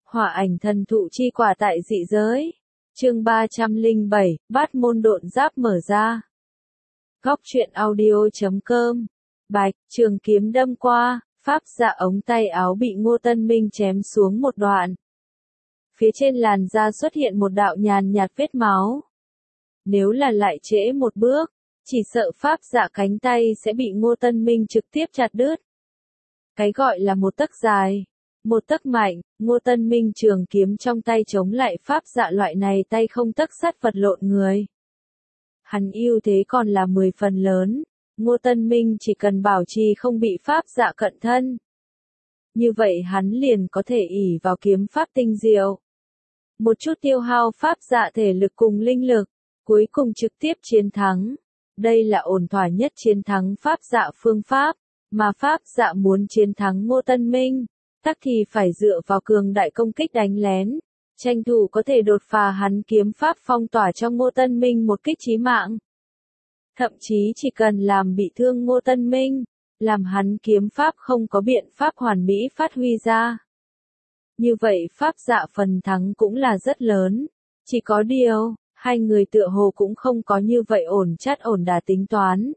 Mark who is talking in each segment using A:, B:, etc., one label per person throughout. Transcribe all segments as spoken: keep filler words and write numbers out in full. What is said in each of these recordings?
A: Hỏa ảnh thần thụ chi quả tại dị giới. Chương ba trăm lẻ bảy, bát môn độn giáp mở ra. Góc truyện audio chấm com. Bạch, trường kiếm đâm qua, pháp dạ ống tay áo bị Ngô Tân Minh chém xuống một đoạn. Phía trên làn da xuất hiện một đạo nhàn nhạt vết máu. Nếu là lại trễ một bước, chỉ sợ pháp dạ cánh tay sẽ bị Ngô Tân Minh trực tiếp chặt đứt. Cái gọi là một tấc dài, một tấc mạnh, Ngô Tân Minh trường kiếm trong tay chống lại pháp dạ loại này tay không tấc sắt vật lộn người. Hắn ưu thế còn là mười phần lớn, Ngô Tân Minh chỉ cần bảo trì không bị pháp dạ cận thân. Như vậy hắn liền có thể ỷ vào kiếm pháp tinh diệu. Một chút tiêu hao pháp dạ thể lực cùng linh lực, cuối cùng trực tiếp chiến thắng. Đây là ổn thỏa nhất chiến thắng pháp dạ phương pháp, mà pháp dạ muốn chiến thắng Ngô Tân Minh, tắc thì phải dựa vào cường đại công kích đánh lén, tranh thủ có thể đột phá hắn kiếm pháp phong tỏa cho Ngô Tân Minh một kích chí mạng. Thậm chí chỉ cần làm bị thương Ngô Tân Minh, làm hắn kiếm pháp không có biện pháp hoàn mỹ phát huy ra. Như vậy pháp dạ phần thắng cũng là rất lớn, chỉ có điều, hai người tựa hồ cũng không có như vậy ổn chắt ổn đả tính toán.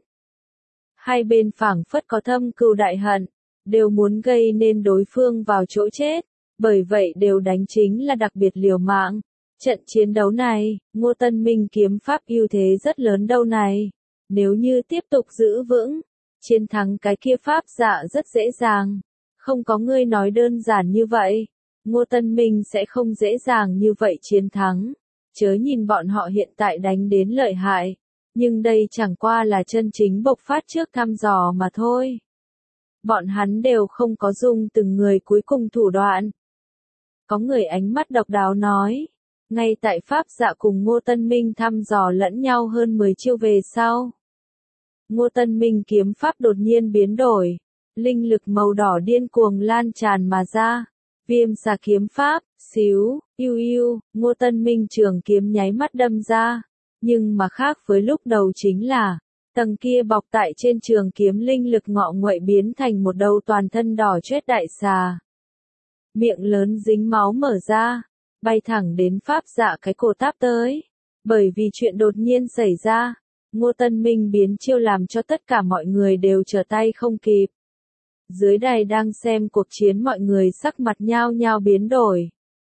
A: Hai bên phảng phất có thâm cừu đại hận, đều muốn gây nên đối phương vào chỗ chết, bởi vậy đều đánh chính là đặc biệt liều mạng. Trận chiến đấu này, Ngô Tân Minh kiếm pháp ưu thế rất lớn đâu này, nếu như tiếp tục giữ vững, chiến thắng cái kia pháp dạ rất dễ dàng, không có người nói đơn giản như vậy, Ngô Tân Minh sẽ không dễ dàng như vậy chiến thắng, chớ nhìn bọn họ hiện tại đánh đến lợi hại, nhưng đây chẳng qua là chân chính bộc phát trước thăm dò mà thôi. Bọn hắn đều không có dùng từng người cuối cùng thủ đoạn. Có người ánh mắt độc đáo nói, ngay tại pháp dạ cùng Ngô Tân Minh thăm dò lẫn nhau hơn mười chiêu về sau. Ngô Tân Minh kiếm pháp đột nhiên biến đổi, linh lực màu đỏ điên cuồng lan tràn mà ra, viêm xà kiếm pháp, xíu, yêu yêu, Ngô Tân Minh trường kiếm nháy mắt đâm ra, nhưng mà khác với lúc đầu chính là, tầng kia bọc tại trên trường kiếm linh lực ngọ nguậy biến thành một đầu toàn thân đỏ chét đại xà. Miệng lớn dính máu mở ra, bay thẳng đến pháp dạ cái cổ táp tới. Bởi vì chuyện đột nhiên xảy ra, Ngô Tân Minh biến chiêu làm cho tất cả mọi người đều trở tay không kịp. Dưới đài đang xem cuộc chiến mọi người sắc mặt nhao nhao biến đổi.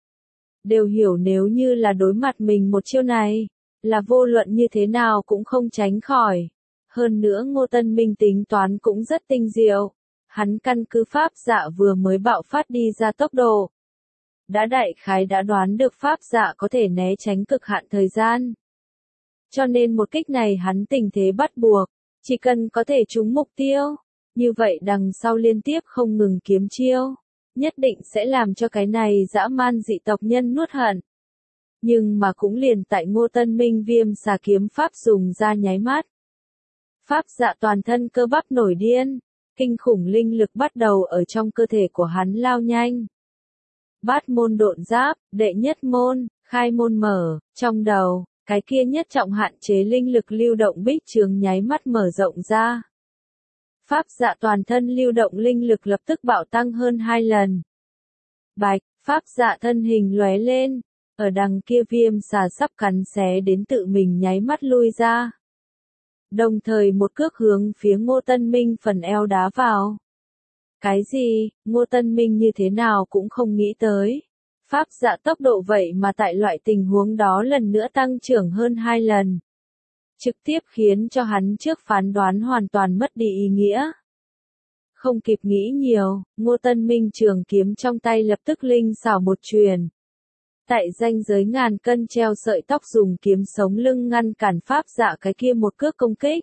A: Đều hiểu nếu như là đối mặt mình một chiêu này, là vô luận như thế nào cũng không tránh khỏi. Hơn nữa Ngô Tân Minh tính toán cũng rất tinh diệu. Hắn căn cứ pháp dạ vừa mới bạo phát đi ra tốc độ. Đã đại khái đã đoán được pháp dạ có thể né tránh cực hạn thời gian. Cho nên một kích này hắn tình thế bắt buộc, chỉ cần có thể trúng mục tiêu. Như vậy đằng sau liên tiếp không ngừng kiếm chiêu, nhất định sẽ làm cho cái này dã man dị tộc nhân nuốt hận. Nhưng mà cũng liền tại Ngô Tân Minh viêm xà kiếm pháp dùng ra nháy mắt. Pháp dạ toàn thân cơ bắp nổi điên, kinh khủng linh lực bắt đầu ở trong cơ thể của hắn lao nhanh. Bát môn độn giáp, đệ nhất môn, khai môn mở, trong đầu, cái kia nhất trọng hạn chế linh lực lưu động bích trường nháy mắt mở rộng ra. Pháp dạ toàn thân lưu động linh lực lập tức bạo tăng hơn hai lần. Bạch, pháp dạ thân hình lóe lên, ở đằng kia viêm xà sắp cắn xé đến tự mình nháy mắt lui ra. Đồng thời một cước hướng phía Ngô Tân Minh phần eo đá vào. Cái gì, Ngô Tân Minh như thế nào cũng không nghĩ tới. Pháp dạ tốc độ vậy mà tại loại tình huống đó lần nữa tăng trưởng hơn hai lần. Trực tiếp khiến cho hắn trước phán đoán hoàn toàn mất đi ý nghĩa. Không kịp nghĩ nhiều, Ngô Tân Minh trường kiếm trong tay lập tức linh xảo một truyền. Tại ranh giới ngàn cân treo sợi tóc dùng kiếm sống lưng ngăn cản pháp dạ cái kia một cước công kích.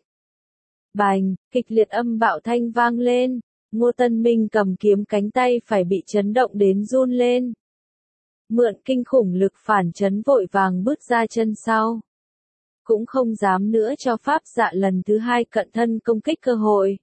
A: Bành, kịch liệt âm bạo thanh vang lên, Ngô Tân Minh cầm kiếm cánh tay phải bị chấn động đến run lên. Mượn kinh khủng lực phản chấn vội vàng bước ra chân sau. Cũng không dám nữa cho pháp dạ lần thứ hai cận thân công kích cơ hội.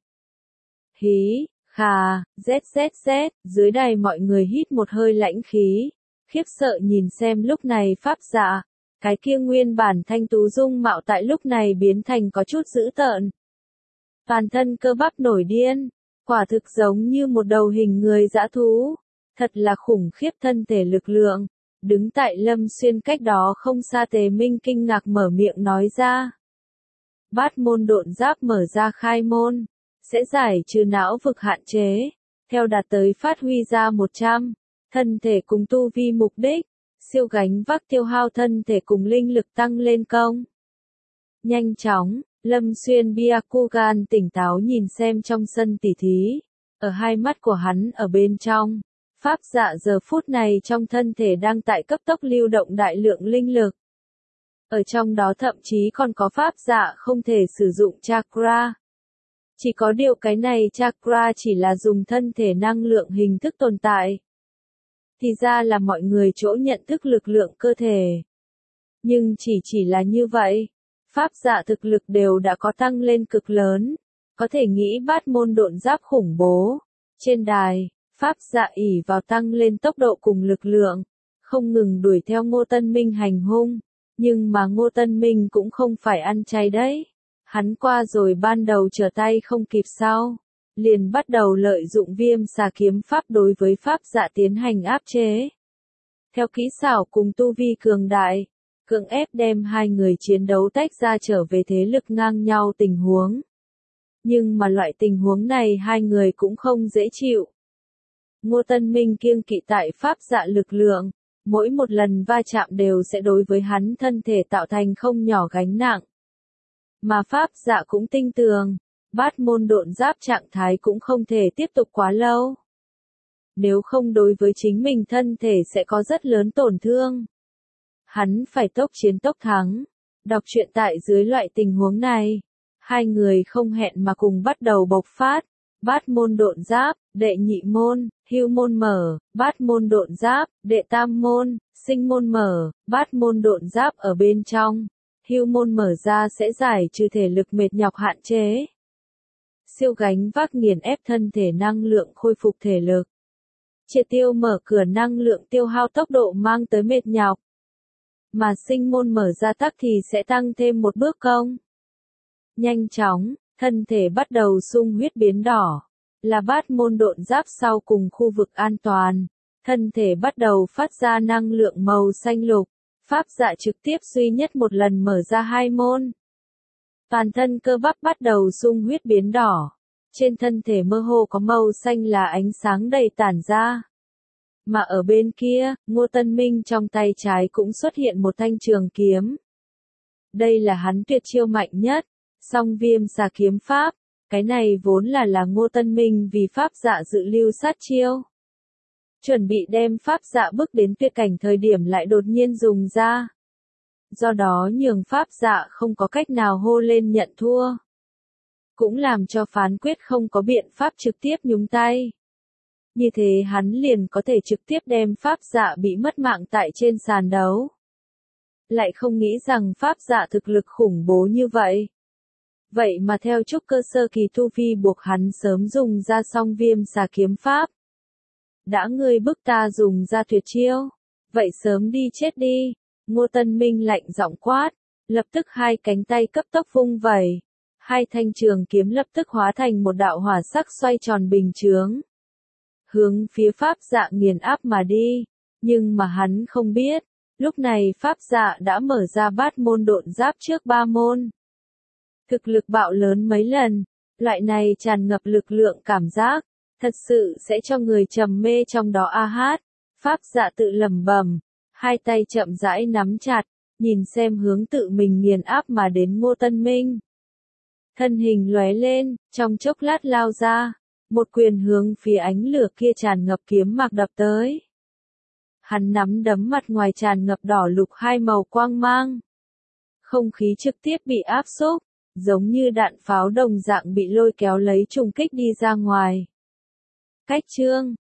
A: Hí, khà, zét zét zét, dưới đài mọi người hít một hơi lãnh khí. Khiếp sợ nhìn xem lúc này pháp dạ, cái kia nguyên bản thanh tú dung mạo tại lúc này biến thành có chút dữ tợn. Toàn thân cơ bắp nổi điên, quả thực giống như một đầu hình người dã thú, Thật là khủng khiếp thân thể lực lượng. Đứng tại Lâm Xuyên cách đó không xa Tề Minh kinh ngạc mở miệng nói ra. Bát môn độn giáp mở ra khai môn, sẽ giải trừ não vực hạn chế, theo đạt tới phát huy ra một trăm, thân thể cùng tu vi mục đích, siêu gánh vác tiêu hao thân thể cùng linh lực tăng lên công. Nhanh chóng, Lâm Xuyên Byakugan tỉnh táo nhìn xem trong sân tỉ thí, ở hai mắt của hắn ở bên trong. Pháp dạ giờ phút này trong thân thể đang tại cấp tốc lưu động đại lượng linh lực. Ở trong đó thậm chí còn có pháp dạ không thể sử dụng chakra. Chỉ có điều cái này chakra chỉ là dùng thân thể năng lượng hình thức tồn tại. Thì ra là mọi người chỗ nhận thức lực lượng cơ thể. Nhưng chỉ chỉ là như vậy. Pháp dạ thực lực đều đã có tăng lên cực lớn. Có thể nghĩ bát môn độn giáp khủng bố. Trên đài. Pháp dạ ỷ vào tăng lên tốc độ cùng lực lượng, không ngừng đuổi theo Ngô Tân Minh hành hung, nhưng mà Ngô Tân Minh cũng không phải ăn chay đấy. Hắn qua rồi ban đầu trở tay không kịp sau, liền bắt đầu lợi dụng viêm xà kiếm pháp đối với Pháp dạ tiến hành áp chế. Theo kỹ xảo cùng tu vi cường đại, cưỡng ép đem hai người chiến đấu tách ra trở về thế lực ngang nhau tình huống. Nhưng mà loại tình huống này hai người cũng không dễ chịu. Ngô Tân Minh kiêng kỵ tại pháp dạ lực lượng, mỗi một lần va chạm đều sẽ đối với hắn thân thể tạo thành không nhỏ gánh nặng. Mà pháp dạ cũng tinh tường, bát môn độn giáp trạng thái cũng không thể tiếp tục quá lâu. Nếu không đối với chính mình thân thể sẽ có rất lớn tổn thương. Hắn phải tốc chiến tốc thắng. Đọc truyện tại dưới loại tình huống này, hai người không hẹn mà cùng bắt đầu bộc phát. Bát môn độn giáp, đệ nhị môn, hưu môn mở, bát môn độn giáp, đệ tam môn, sinh môn mở, bát môn độn giáp ở bên trong. Hưu môn mở ra sẽ giải trừ thể lực mệt nhọc hạn chế. Siêu gánh vác nghiền ép thân thể năng lượng khôi phục thể lực. Triệt tiêu mở cửa năng lượng tiêu hao tốc độ mang tới mệt nhọc. Mà sinh môn mở ra tắc thì sẽ tăng thêm một bước công. Nhanh chóng. Thân thể bắt đầu sung huyết biến đỏ, là bát môn độn giáp sau cùng khu vực an toàn. Thân thể bắt đầu phát ra năng lượng màu xanh lục, pháp dạ trực tiếp duy nhất một lần mở ra hai môn. Toàn thân cơ bắp bắt đầu sung huyết biến đỏ, trên thân thể mơ hồ có màu xanh là ánh sáng đầy tản ra. Mà ở bên kia, Ngô Tân Minh trong tay trái cũng xuất hiện một thanh trường kiếm. Đây là hắn tuyệt chiêu mạnh nhất. Song viêm xà kiếm pháp, cái này vốn là là Ngô Tân Minh vì pháp dạ dự lưu sát chiêu. Chuẩn bị đem pháp dạ bước đến tuyệt cảnh thời điểm lại đột nhiên dùng ra. Do đó nhường pháp dạ không có cách nào hô lên nhận thua. Cũng làm cho phán quyết không có biện pháp trực tiếp nhúng tay. Như thế hắn liền có thể trực tiếp đem pháp dạ bị mất mạng tại trên sàn đấu. Lại không nghĩ rằng pháp dạ thực lực khủng bố như vậy. Vậy mà theo trúc cơ sơ kỳ tu vi buộc hắn sớm dùng ra song viêm xà kiếm pháp. Đã ngươi bức ta dùng ra tuyệt chiêu, vậy sớm đi chết đi. Ngô Tân Minh lạnh giọng quát, lập tức hai cánh tay cấp tốc vung vẩy. Hai thanh trường kiếm lập tức hóa thành một đạo hỏa sắc xoay tròn bình chướng. Hướng phía pháp dạ nghiền áp mà đi, nhưng mà hắn không biết, lúc này pháp dạ đã mở ra bát môn độn giáp trước ba môn. Thực lực bạo lớn mấy lần, loại này tràn ngập lực lượng cảm giác, thật sự sẽ cho người trầm mê trong đó a hát. Pháp dạ tự lẩm bẩm, hai tay chậm rãi nắm chặt, nhìn xem hướng tự mình nghiền áp mà đến Ngô Tân Minh. Thân hình lóe lên, trong chốc lát lao ra, một quyền hướng phía ánh lửa kia tràn ngập kiếm mạc đập tới. Hắn nắm đấm mặt ngoài tràn ngập đỏ lục hai màu quang mang. Không khí trực tiếp bị áp xúc, giống như đạn pháo đồng dạng bị lôi kéo lấy trùng kích đi ra ngoài. Cách chương